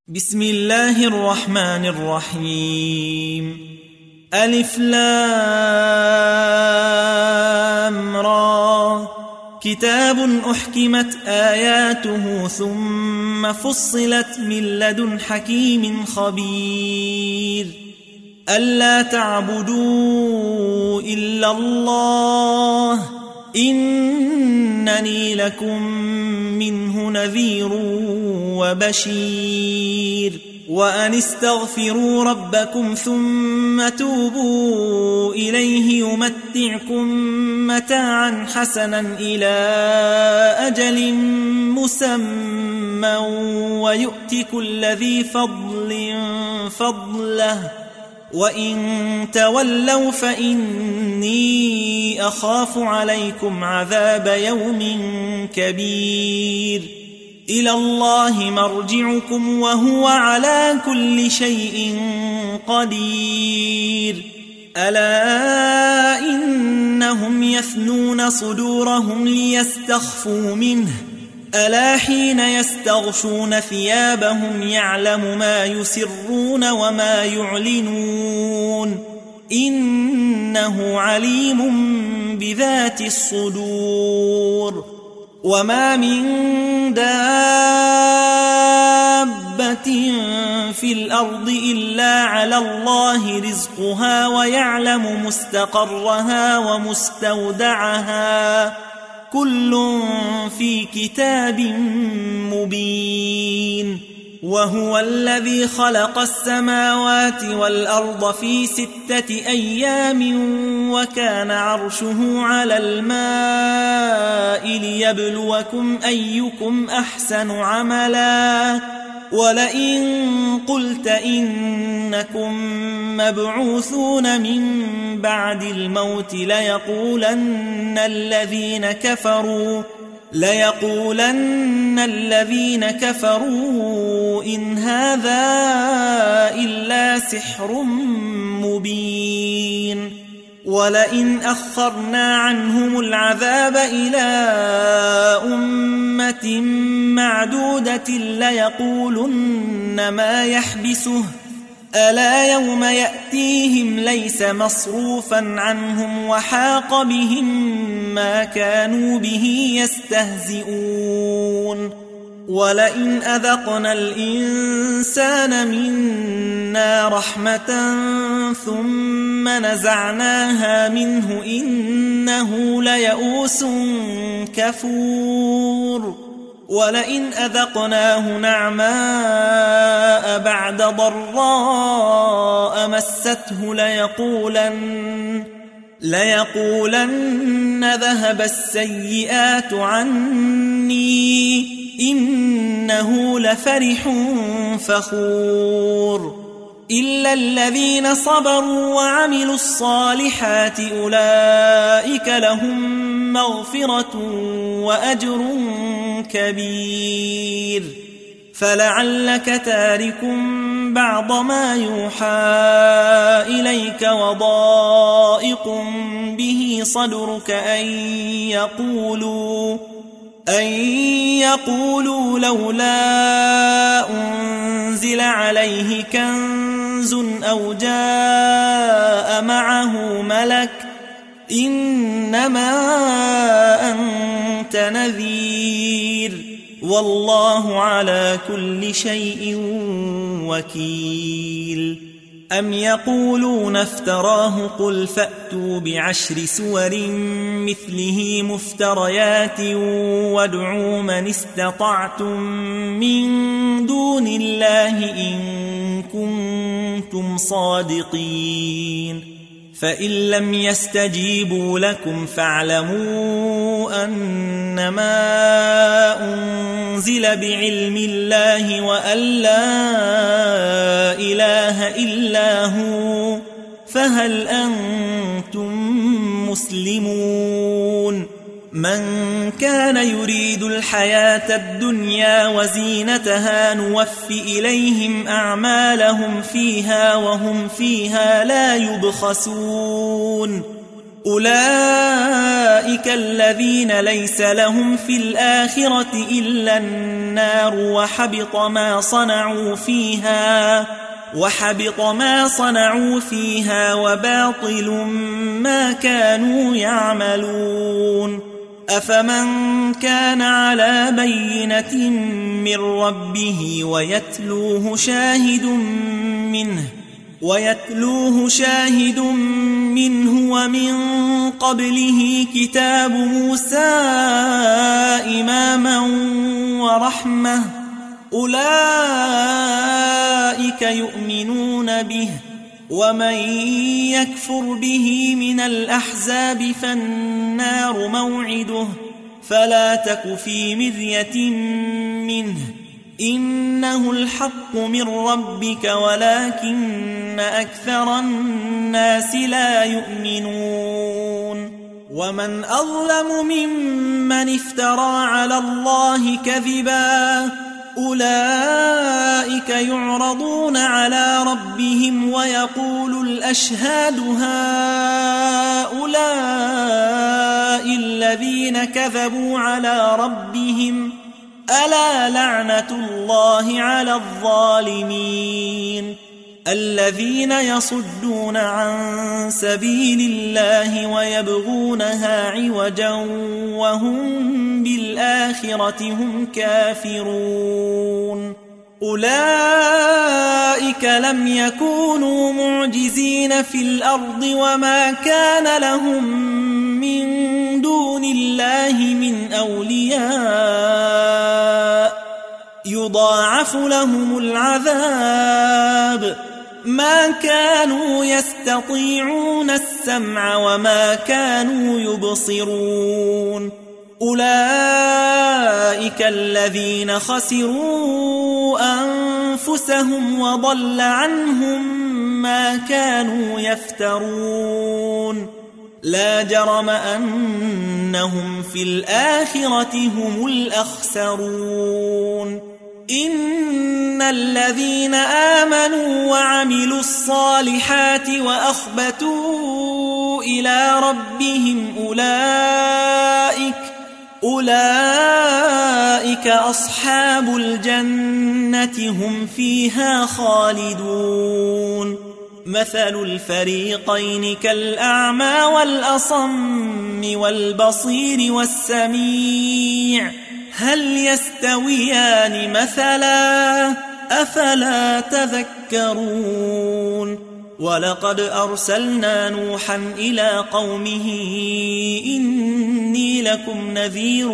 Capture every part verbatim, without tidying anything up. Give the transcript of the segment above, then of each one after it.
بسم الله الرحمن الرحيم. ألف لام را. كتاب أحكمت آياته ثم فصلت من لدن حكيم خبير. ألا تعبدوا إلا الله إنني لكم منه نذير وبشير. وأن استغفروا ربكم ثم توبوا إليه يمتعكم متاعا حسنا إلى أجل مسمى ويؤت كل ذي فضل فضله وإن تولوا فإني أخاف عليكم عذاب يوم كبير. إلى الله مرجعكم وهو على كل شيء قدير. ألا إنهم يثنون صدورهم ليستخفوا منه ألا حين يستغشون ثيابهم يعلم ما يسرون وما يعلنون إنه عليم بذات الصدور. وما من دابة في الأرض إلا على الله رزقها ويعلم مستقرها ومستودعها كل في كتاب مبين. وهو الذي خلق السماوات والأرض في ستة أيام وكان عرشه على الماء ليبلوكم أيكم أحسن عملا. ولئن قلت إنكم مبعوثون من بعد الموت ليقولن الذين كفروا ليقولن الذين كفروا إن هذا إلا سحر مبين. ولئن أخرنا عنهم العذاب إلى أمة معدودة ليقولن ما يحبسه ألا يوم يأتيهم ليس مصروفا عنهم وحاق بهم ما كانوا به يستهزئون. ولئن أذقنا الإنسان منا رحمة ثم نزعناها منه إنه ليئوس كفور. ولئن أذقناه نعماء بعد ضراء مسته ليقولن ليقولن ذهب السيئات عني إنه لفرح فخور. إلا الذين صبروا وعملوا الصالحات أولئك لهم مغفرة وأجر كبير. فلعلك تارك بعض ما يوحى إليك وضائق به صدرك أن يقولوا أن يقولوا لولا أنزل عليه كنز أو جاء معه ملك إنما أنت نذير والله على كل شيء وكيل. أم يقولون افتراه قل فأتوا بعشر سور مثله مفتريات وادعوا من استطعتم من دون الله إن كنتم صادقين. فإن لم يستجيبوا لكم فاعلموا أنما أنزل بعلم الله وأن لا إله إلا هو فهل أنتم مسلمون. من كان يريد الحياة الدنيا وزينتها نوف إليهم أعمالهم فيها وهم فيها لا يبخسون. أولئك الذين ليس لهم في الآخرة إلا النار وحبط ما صنعوا فيها وحبط ما صنعوا فيها وباطل ما كانوا يعملون. أفمن كان على بينة من ربه ويتلوه شاهد منه ويتلوه شاهد منه ومن قبله كتاب موسى إماما ورحمة أولئك يؤمنون به ومن يكفر به من الأحزاب فالنار موعده فلا تك في مرية منه إنه الحق من ربك ولكن أكثر الناس لا يؤمنون. ومن أظلم ممن افترى على الله كذبا أولئك يعرضون على ربهم ويقول الأشهاد هؤلاء الذين كذبوا على ربهم ألا لعنة الله على الظالمين الذين يصدون عن سبيل الله ويبغونها عوجا وهم بالآخرة هم كافرون. أولئك لم يكونوا معجزين في الأرض وما كان لهم من دون الله من أولياء يضاعف لهم العذاب ما كانوا يستطيعون السمع وما كانوا يبصرون. أولئك الذين خسروا أنفسهم وضل عنهم ما كانوا يفترون. لا جرم أنهم في الآخرة هم الأخسرون. إن الذين آمنوا وعملوا الصالحات وأخبتوا إلى ربهم أولئك أولئك أصحاب الجنة هم فيها خالدون. مثل الفريقين كالأعمى والأصم والبصير والسميع هل يستويان مثلا أفلا تذكرون. ولقد أرسلنا نوحا إلى قومه إني لكم نذير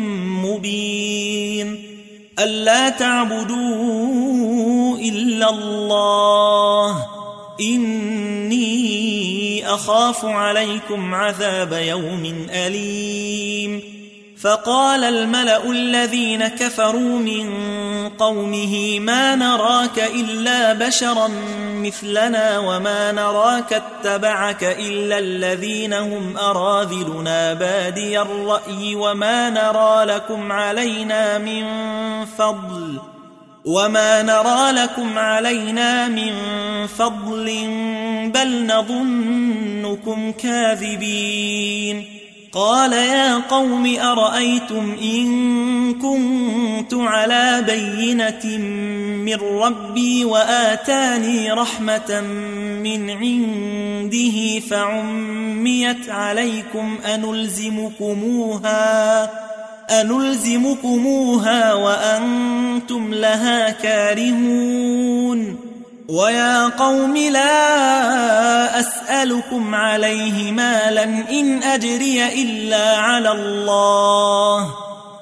مبين ألا تعبدوا إلا الله إني أخاف عليكم عذاب يوم أليم. فقال الملأ الذين كفروا من قومه ما نراك إلا بشرا مثلنا وما نراك اتبعك إلا الذين هم أراذلنا بادي الرأي وما نرى لكم علينا من فضل وما نرى لكم علينا من فضل بل نظنكم كاذبين. قال يا قوم أرأيتم إن كنت على بينة من ربي وآتاني رحمة من عنده فعميت عليكم أنلزمكموها أنلزمكموها وأنتم لها كارهون. ويا قوم لا أسألكم عليه مالا إن أجري إلا على الله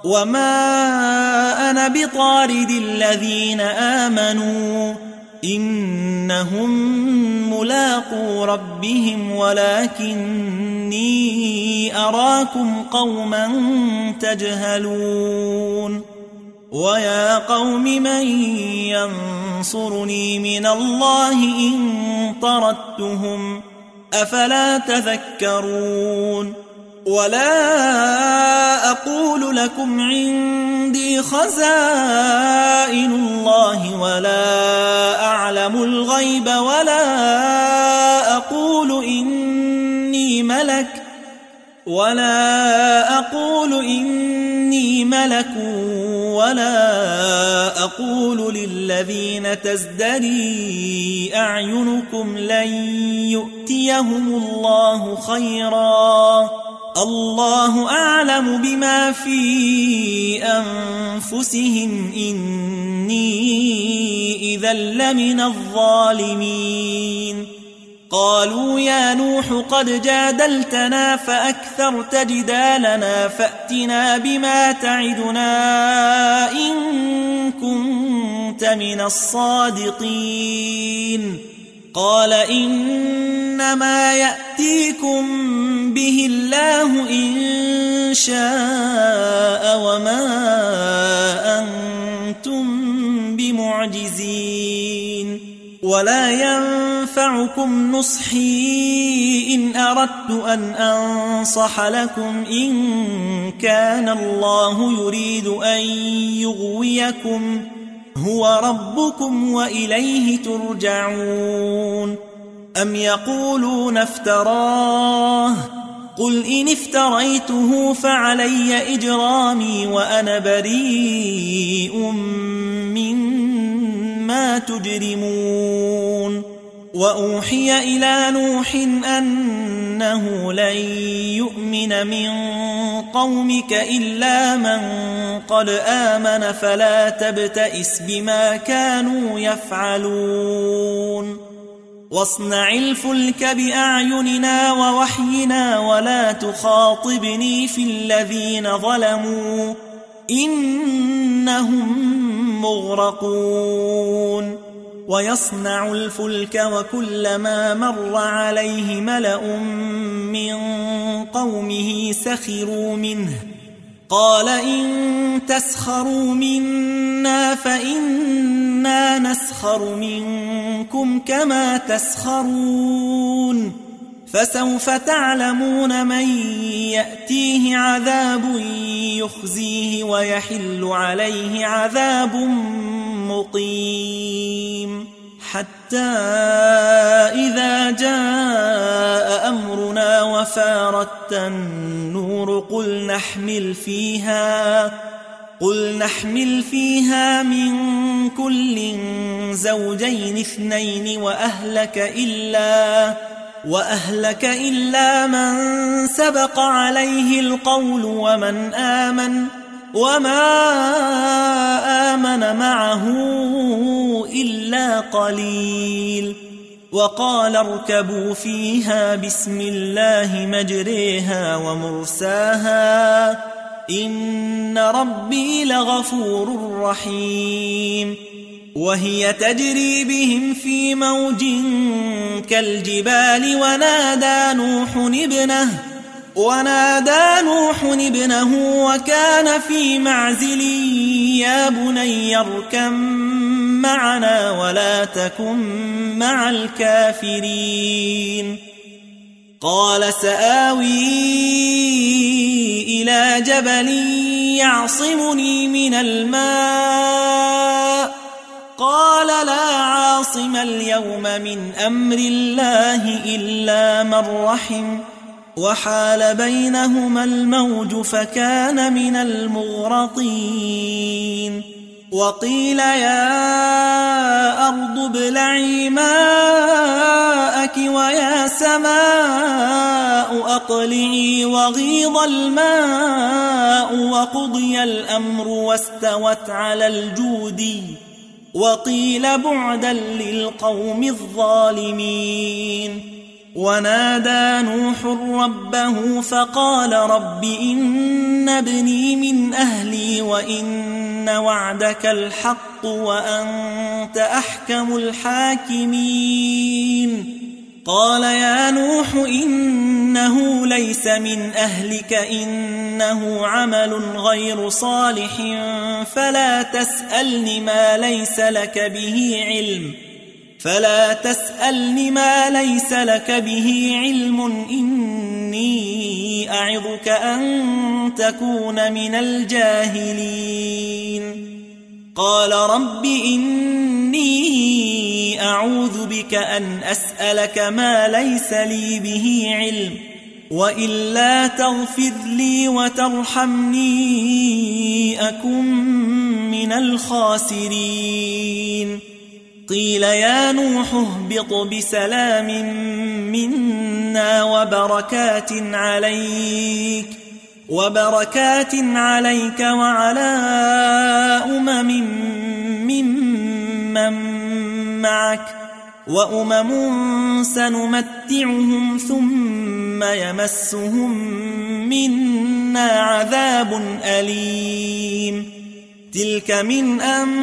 وما أنا بطارد الذين آمنوا إنهم ملاقو ربهم ولكني أراكم قوما تجهلون. ويا قوم من ينصرني من الله إن طردتهم أفلا تذكرون. ولا أقول لكم عندي خزائن الله ولا أعلم الغيب ولا أقول إني ملك ولا أقول إني ملك ولا أقول للذين تزدري أعينكم لن يؤتيهم الله خيرا الله أعلم بما في أنفسهم إني إذا لمن الظالمين قالوا يا نوح قد جادلتنا فأكثرت جدالنا فأتنا بما تعدنا إن كنت من الصادقين قال إنما يأتيكم به الله إن شاء وما أنتم بمعجزين ولا ينفعكم نصحي إن أردت أن أنصح لكم إن كان الله يريد أن يغويكم هو ربكم وإليه ترجعون أم يقولون افتراه قل إن افتريته فعلي إجرامي وأنا بريء مما تجرمون وأوحي إلى نوح أنه لن يؤمن من قومك إلا من قد آمن فلا تبتئس بما كانوا يفعلون واصنع الفلك بأعيننا ووحينا ولا تخاطبني في الذين ظلموا إنهم مغرقون ويصنع الفلك وكلما مر عليه ملأ من قومه سخروا منه قال إن تسخروا منا فإنا نسخر منكم كما تسخرون فسوف تعلمون من يأتيه عذاب يخزيه ويحل عليه عذاب مقيم حتى إذا جاء أمرنا وفارت النور قل نحمل فيها قل نحمل فيها من كل زوجين اثنين وأهلك إلا وأهلك إلا من سبق عليه القول ومن آمن وما آمن معه إلا قليل وقال اركبوا فيها بسم الله مجريها ومرساها إن ربي لغفور رحيم وهي تجري بهم في موج كالجبال ونادى نوح ابنه ونادى نوح ابنه وكان في معزل يا بني اركب معنا ولا تكن مع الكافرين قال سآوي إلى جبل يعصمني من الماء قال لا عاصم اليوم من أمر الله إلا من رحم وحال بينهما الموج فكان من المغرقين وقيل يا أرض ابلعي ماءك ويا سماء أقلعي وغيض الماء وقضي الأمر واستوت على الجودي وقيل بعدا للقوم الظالمين ونادى نوح ربه فقال رب إن ابني من أهلي وإن وعدك الحق وأنت أحكم الحاكمين قال يا نوح إنه ليس من أهلك إنه عمل غير صالح فلا تسألني ما ليس لك به علم فلا تسألني ما ليس لك به علم إني أعظك أن تكون من الجاهلين قال رب إني أعوذ بك أن أسألك ما ليس لي به علم وإلا تغفر لي وترحمني أكن من الخاسرين قيل يا نوح اهبط بسلام منا وبركات عليك وبركات عليك وعلى أمم ممن معك وأمم سنمتعهم ثم يمسهم منا عذاب أليم تلك من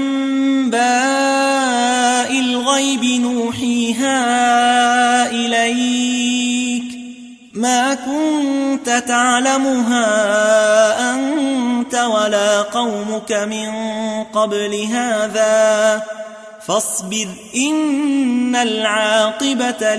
أنباء الغيب نوحيها إليك ما كنت تعلمها أنت ولا قومك من قبل هذا فاصبر إن العاقبة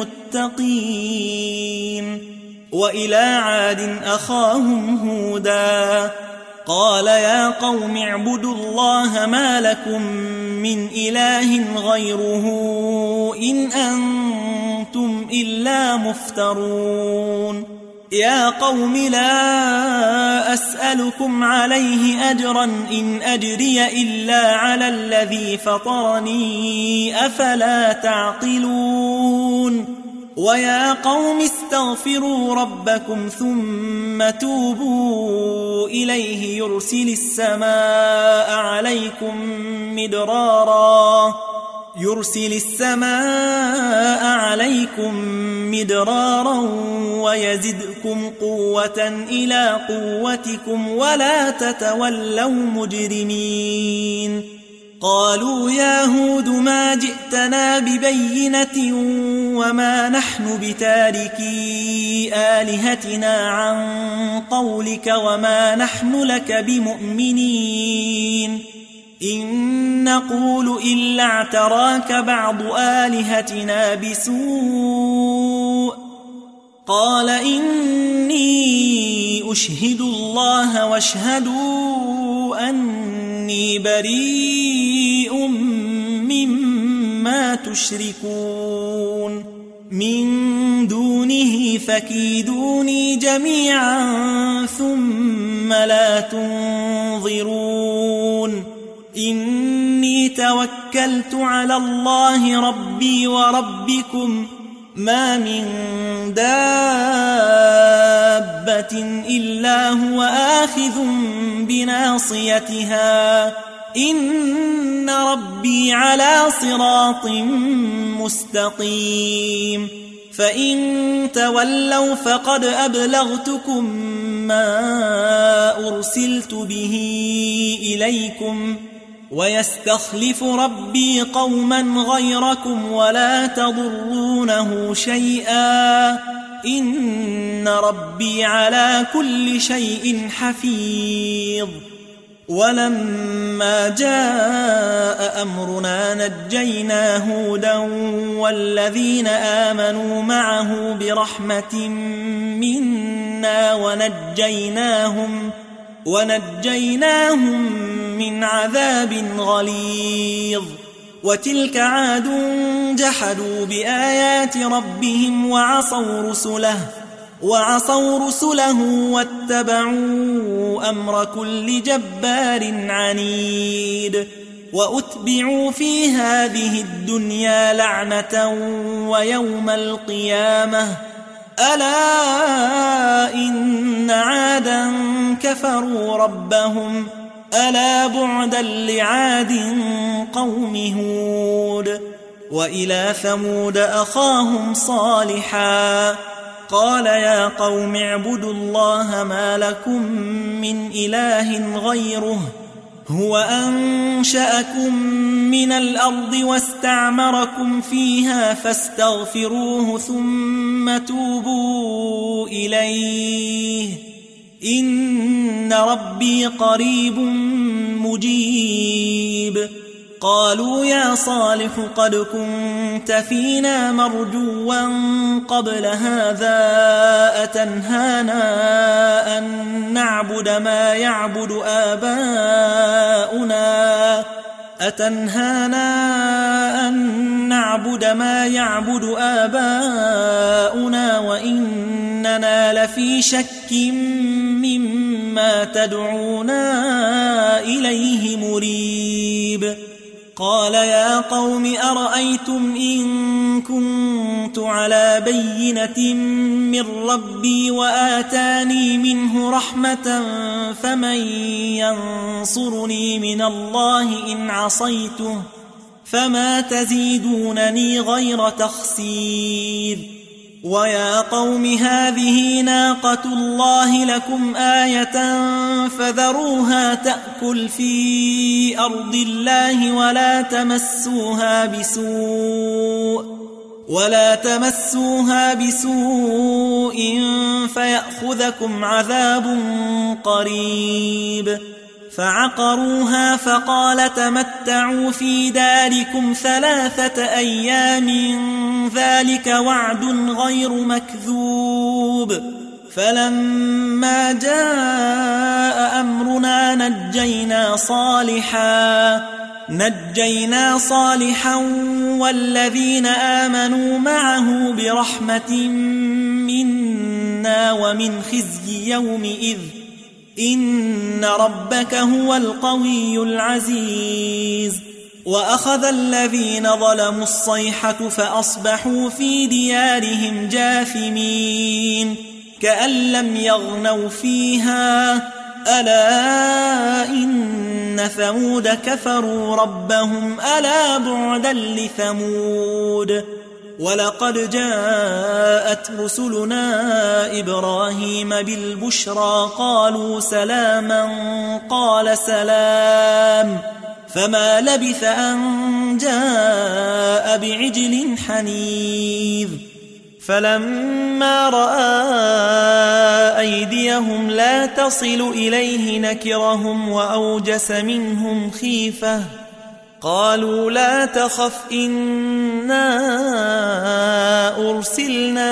للمتقين وإلى عاد أخاهم هودا قال يا قوم اعبدوا الله ما لكم من إله غيره إن أنتم إلا مفترون يا قوم لا أسألكم عليه أجرا إن أجري إلا على الذي فطرني أفلا تعقلون ويا قوم استغفروا ربكم ثم توبوا إليه يرسل السماء عليكم مدرارا يرسل السماء عليكم مدرارا ويزدكم قوة إلى قوتكم ولا تتولوا مجرمين قالوا يا هود ما جئتنا ببينة وما نحن بتاركي آلهتنا عن قولك وما نحن لك بمؤمنين إن نقول إلا اعتراك بعض آلهتنا بسوء قال إني أشهد الله واشهدوا أني بريء مما تشركون من دونه فكيدوني جميعا ثم لا تنظرون إني توكلت على الله ربي وربكم ما من دابة إلا هو آخذ بناصيتها إن ربي على صراط مستقيم فإن تولوا فقد أبلغتكم ما أرسلت به إليكم ويستخلف ربي قوما غيركم ولا تضرونه شيئا إن ربي على كل شيء حفيظ ولما جاء أمرنا نجينا هودا والذين آمنوا معه برحمة منا ونجيناهم ونجيناهم من عذاب غليظ وتلك عاد جحدوا بآيات ربهم وعصوا رسله وعصوا رسله واتبعوا أمر كل جبار عنيد وأتبعوا في هذه الدنيا لعنة ويوم القيامة ألا إن عادا كفروا ربهم ألا بعدا لعاد قوم هود وإلى ثمود أخاهم صالحا قال يا قوم اعبدوا الله ما لكم من إله غيره هو أنشأكم من الأرض واستعمركم فيها فاستغفروه ثم توبوا إليه إن ربي قريب مجيب قالوا يا صالح قد كنت فينا مرجوا قبل هذا أتنهانا أن نعبد ما يعبد آباؤنا أتنهانا أن نعبد ما يعبد آباؤنا وإننا إننا لفي شك مما تدعونا إليه مريب قال يا قوم أرأيتم إن كنت على بينة من ربي وآتاني منه رحمة فمن ينصرني من الله إن عصيته فما تزيدونني غير تخسير ويا قوم هذه ناقة الله لكم آية فذروها تأكل في أرض الله ولا تمسوها بسوء ولا تمسوها بسوء فيأخذكم عذاب قريب فعقروها فقال تمتعوا في داركم ثلاثة أيام ذلك وعد غير مكذوب فلما جاء أمرنا نجينا صالحا نجينا صالحا والذين آمنوا معه برحمة منا ومن خزي يومئذ إن ربك هو القوي العزيز وأخذ الذين ظلموا الصيحة فأصبحوا في ديارهم جاثمين كأن لم يغنوا فيها ألا إن ثمود كفروا ربهم ألا بعدا لثمود ولقد جاءت رسلنا إبراهيم بالبشرى قالوا سلاما قال سلام فما لبث أن جاء بعجل حنيذ فلما رأى أيديهم لا تصل إليه نكرهم وأوجس منهم خيفة قالوا لا تخف إنا أرسلنا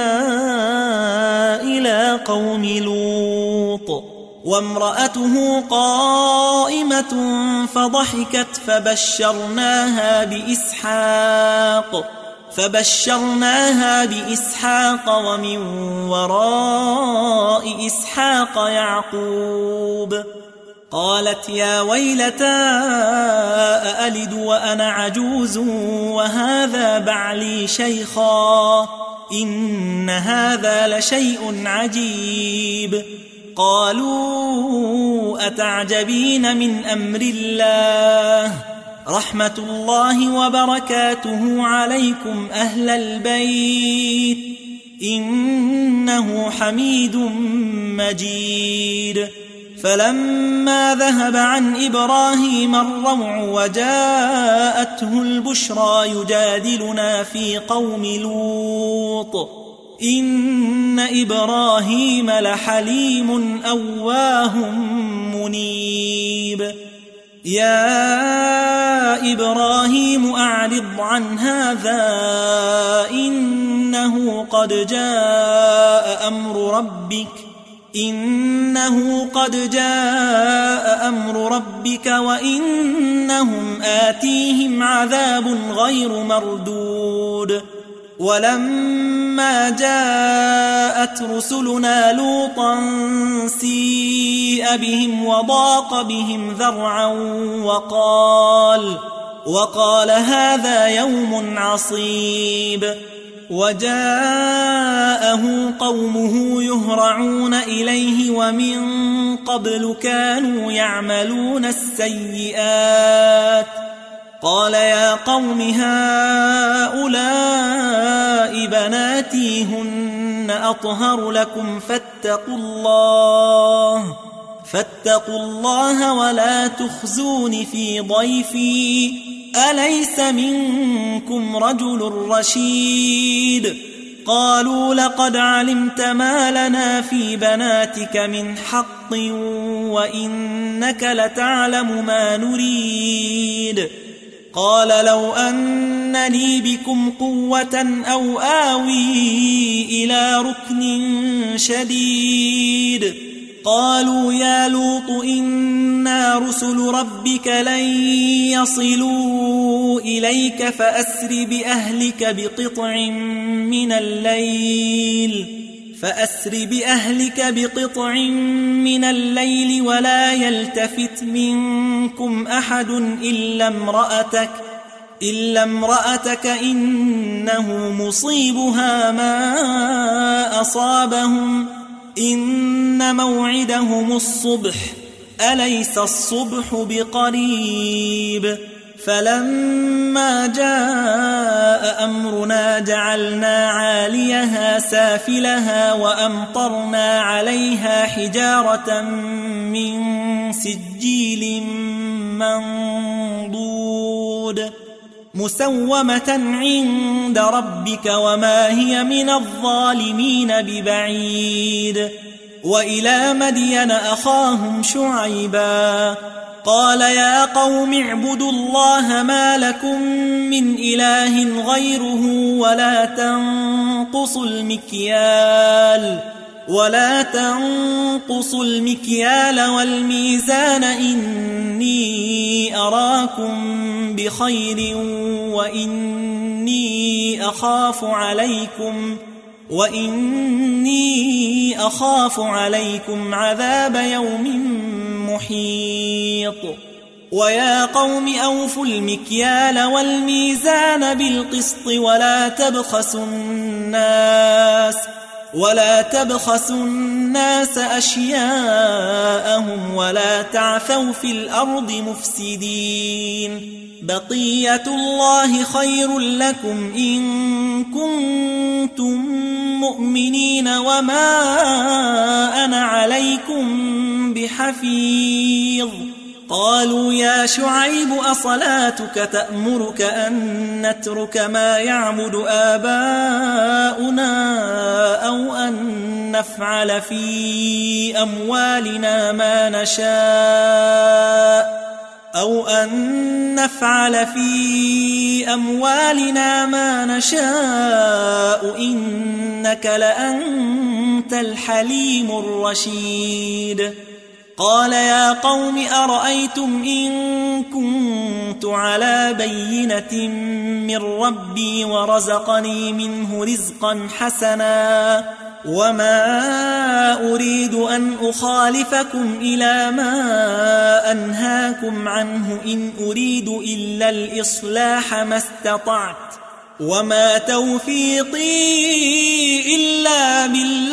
إلى قوم لوط وامرأته قائمة فضحكت فبشرناها بإسحاق فبشرناها بإسحاق ومن وراء إسحاق يعقوب قالت يا ويلتى أألد وأنا عجوز وهذا بعلي شيخا إن هذا لشيء عجيب قالوا أتعجبين من أمر الله رحمة الله وبركاته عليكم أهل البيت إنه حميد مجيد فلما ذهب عن إبراهيم الروع وجاءته البشرى يجادلنا في قوم لوط إن إبراهيم لحليم أواه منيب يا إبراهيم أعرض عن هذا إنه قد جاء أمر ربك إنه قد جاء أمر ربك وإنهم آتيهم عذاب غير مردود ولما جاءت رسلنا لوطا سيء بهم وضاق بهم ذرعا وقال وقال هذا يوم عصيب وجاءه قومه يهرعون إليه ومن قبل كانوا يعملون السيئات قال يا قوم هؤلاء بناتي هن أطهر لكم فاتقوا الله فاتقوا الله ولا تخزون في ضيفي أليس منكم رجل رشيد قالوا لقد علمت ما لنا في بناتك من حق وإنك لتعلم ما نريد قال لو أن لي بكم قوة أو آوي إلى ركن شديد قالوا يا لوط إنا رسل ربك لن يصلوا إليك فأسر بأهلك بقطع من الليل فأسر بأهلك بقطع من الليل ولا يلتفت منكم أحد إلا امرأتك إلا امرأتك إنه مصيبها ما أصابهم إن موعدهم الصبح أليس الصبح بقريب فلما جاء أمرنا جعلنا عاليها سافلها وأمطرنا عليها حجارة من سجيل منضود مسومة عند ربك وما هي من الظالمين ببعيد وإلى مدين أخاهم شعيبا قال يا قوم اعبدوا الله ما لكم من إله غيره ولا تنقصوا المكيال ولا تنقصوا المكيال والميزان إني أراكم بخير وإني أخاف عليكم وإني أخاف عليكم عذاب يوم محيط ويا قوم أوفوا المكيال والميزان بالقسط ولا تبخسوا الناس ولا تبخسوا الناس أشياءهم ولا تعثوا في الأرض مفسدين بقية الله خير لكم إن كنتم مؤمنين وما أنا عليكم بحفيظ قالوا يا شعيب أصلاتك تأمرك أن نترك ما يعبد آباؤنا أو أن نفعل في أموالنا ما نشاء أو أن نفعل في أموالنا ما نشاء إنك لأنت الحليم الرشيد قال يا قوم أرأيتم إن كنت على بينة من ربي ورزقني منه رزقا حسنا وما أريد أن أخالفكم إلى ما أنهاكم عنه إن أريد إلا الإصلاح ما استطعت وما توفيقي إلا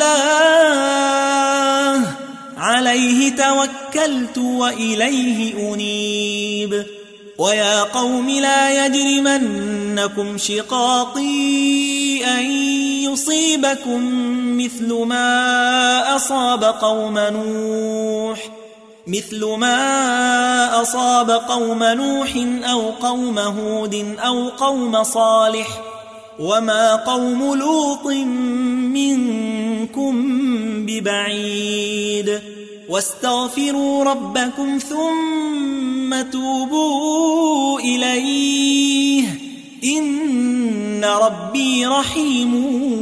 بالله عليه توكلت وإليه أنيب ويا قوم لا يجرمنكم شقاقي أن يصيبكم مثل ما أصاب قوم نوح مثل ما أصاب قوم نوح أو قوم هود أو قوم صالح وما قوم لوط منكم ببعيد واستغفروا ربكم ثم توبوا إليه إن ربي رحيم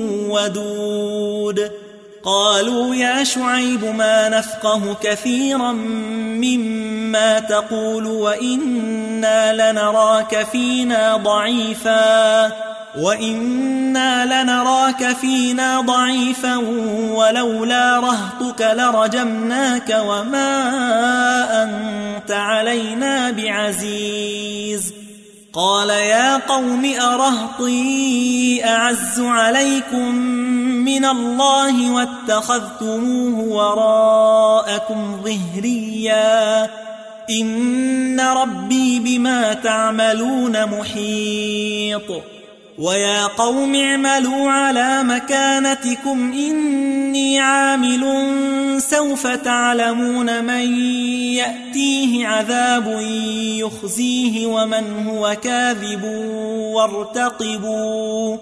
ودود قالوا يا شعيب ما نفقه كثيرا مما تقول وإنا لنراك فينا ضعيفا وإنا لنراك فينا ضعيفا ولولا رهطك لرجمناك وما أنت علينا بعزيز قال يا قوم أرهطي أعز عليكم من الله واتخذتموه وراءكم ظهريا إن ربي بما تعملون محيط ويا قوم اعملوا على مكانتكم إني عامل سوف تعلمون من يأتيه عذاب يخزيه ومن هو كاذب وارتقبوا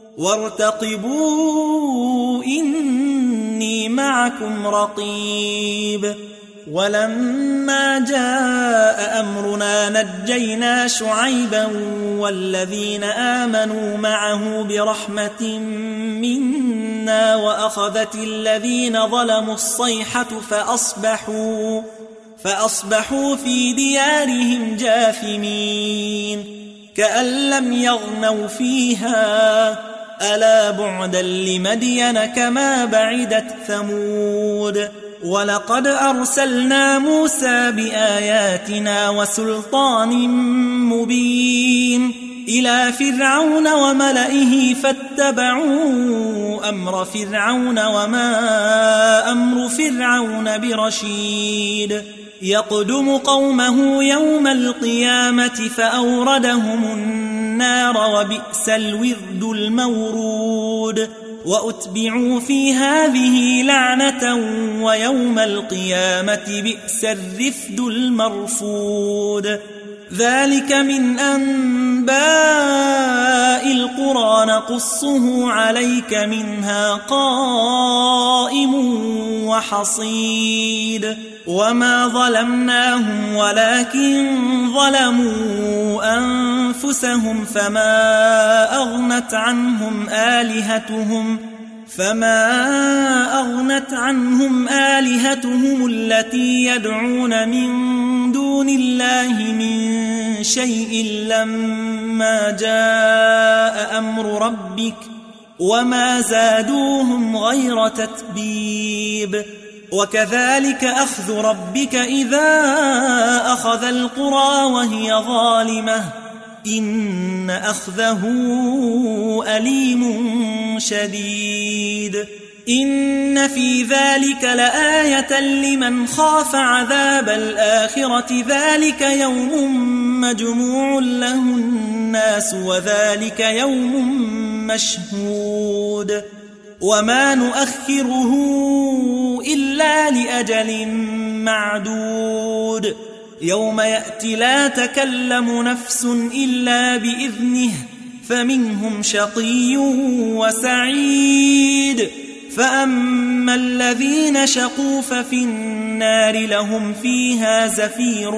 وارتقبوا إني معكم رقيب ولما جاء أمرنا نجينا شعيبا والذين آمنوا معه برحمة منا وأخذت الذين ظلموا الصيحة فأصبحوا فأصبحوا في ديارهم جاثمين كأن لم يغنوا فيها ألا بعدا لمدين كما بعدت ثمود ولقد أرسلنا موسى بآياتنا وسلطان مبين إلى فرعون وملئه فاتبعوا أمر فرعون وما أمر فرعون برشيد يقدم قومه يوم القيامة فأوردهم النار وبئس الورد المورود وأتبعوا في هذه لعنة ويوم القيامة بئس الرفد المرفود ذلك من أنباء القرى نقصه عليك منها قائم وحصيد وما ظلمناهم ولكن ظلموا أنفسهم فما أغنت عنهم آلهتهم فما أغنت عنهم آلهتهم التي يدعون من دون الله من شيء لما جاء أمر ربك وما زادوهم غير تتبيب وكذلك أخذ ربك إذا أخذ القرى وهي ظالمة إن أخذه أليم شديد إن في ذلك لآية لمن خاف عذاب الآخرة ذلك يوم مجموع له الناس وذلك يوم مشهود وما نؤخره إلا لأجل معدود يوم يأتي لا تكلم نفس إلا بإذنه فمنهم شقي وسعيد فأما الذين شقوا ففي النار لهم فيها زفير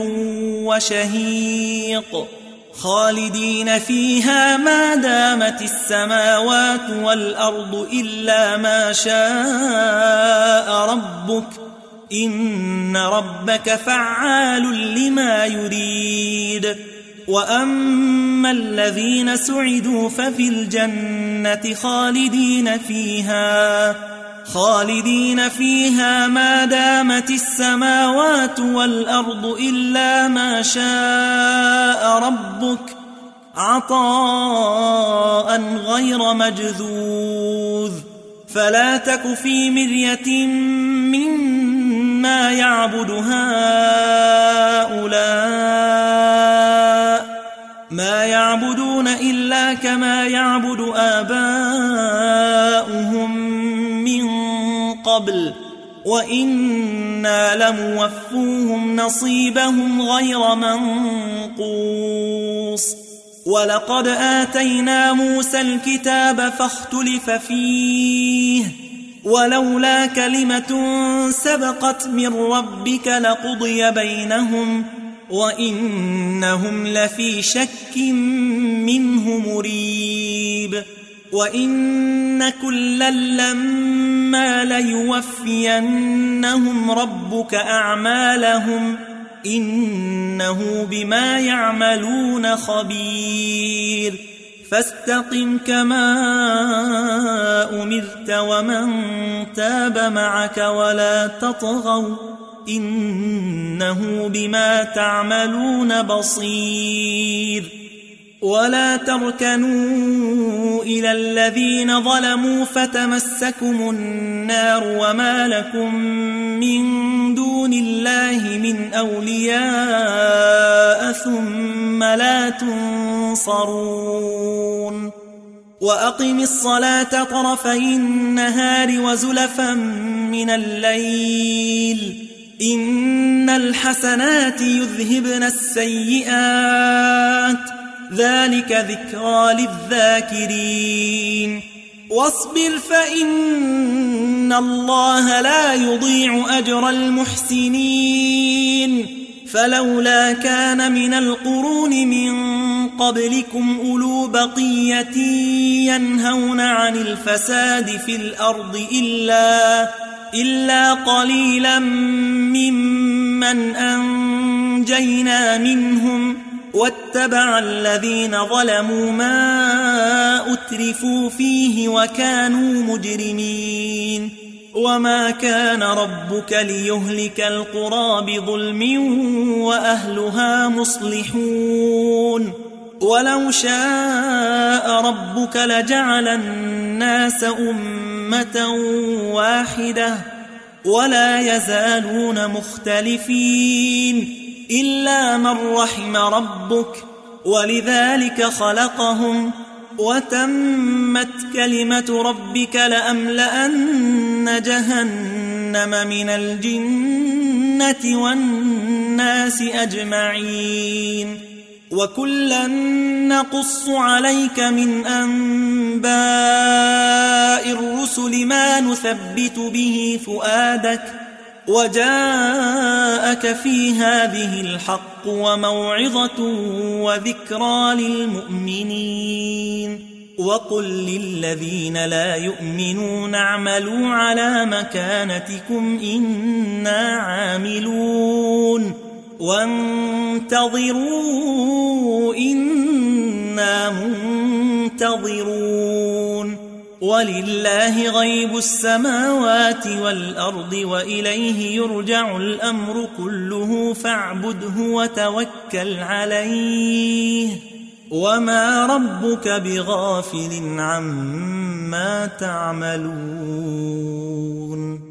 وشهيق خالدين فيها ما دامت السماوات والأرض إلا ما شاء ربك إن ربك فعال لما يريد وأما الذين سعدوا ففي الجنة خالدين فيها خالدين فيها ما دامت السماوات والأرض إلا ما شاء ربك عطاء غير مجذوذ فلا تك في مرية مما يعبد هؤلاء ما يعبدون إلا كما يعبد آباؤهم من قبل وإنا لموفوهم نصيبهم غير منقوص ولقد آتينا موسى الكتاب فاختلف فيه ولولا كلمة سبقت من ربك لقضي بينهم وإنهم لفي شك منه مريب وإن كلا لما ليوفينهم ربك أعمالهم إنه بما يعملون خبير فاستقم كما أمرت ومن تاب معك ولا تطغوا إنه بما تعملون بصير ولا تركنوا إلى الذين ظلموا فتمسكم النار وما لكم من دون الله من أولياء ثم لا تنصرون وأقم الصلاة طرفي النهار وزلفا من الليل إن الحسنات يذهبن السيئات ذلك ذكرى للذاكرين واصبر فإن الله لا يضيع أجر المحسنين فلولا كان من القرون من قبلكم أولو بقية ينهون عن الفساد في الأرض إلا, إلا قليلا ممن أنجينا منهم واتبع الذين ظلموا ما فأترفوا فيه وكانوا مجرمين وما كان ربك ليهلك القرى بظلم وأهلها مصلحون ولو شاء ربك لجعل الناس أمة واحدة ولا يزالون مختلفين إلا من رحم ربك ولذلك خلقهم وتمت كلمة ربك لأملأن جهنم من الجنة والناس أجمعين وكلا نقص عليك من أنباء الرسل ما نثبت به فؤادك وجاءك في هذه الحق وموعظة وذكرى للمؤمنين وقل للذين لا يؤمنون اعملوا على مكانتكم إنا عاملون وانتظروا إنا منتظرون ولله غيب السماوات والأرض وإليه يرجع الأمر كله فاعبده وتوكل عليه وما ربك بغافل عما تعملون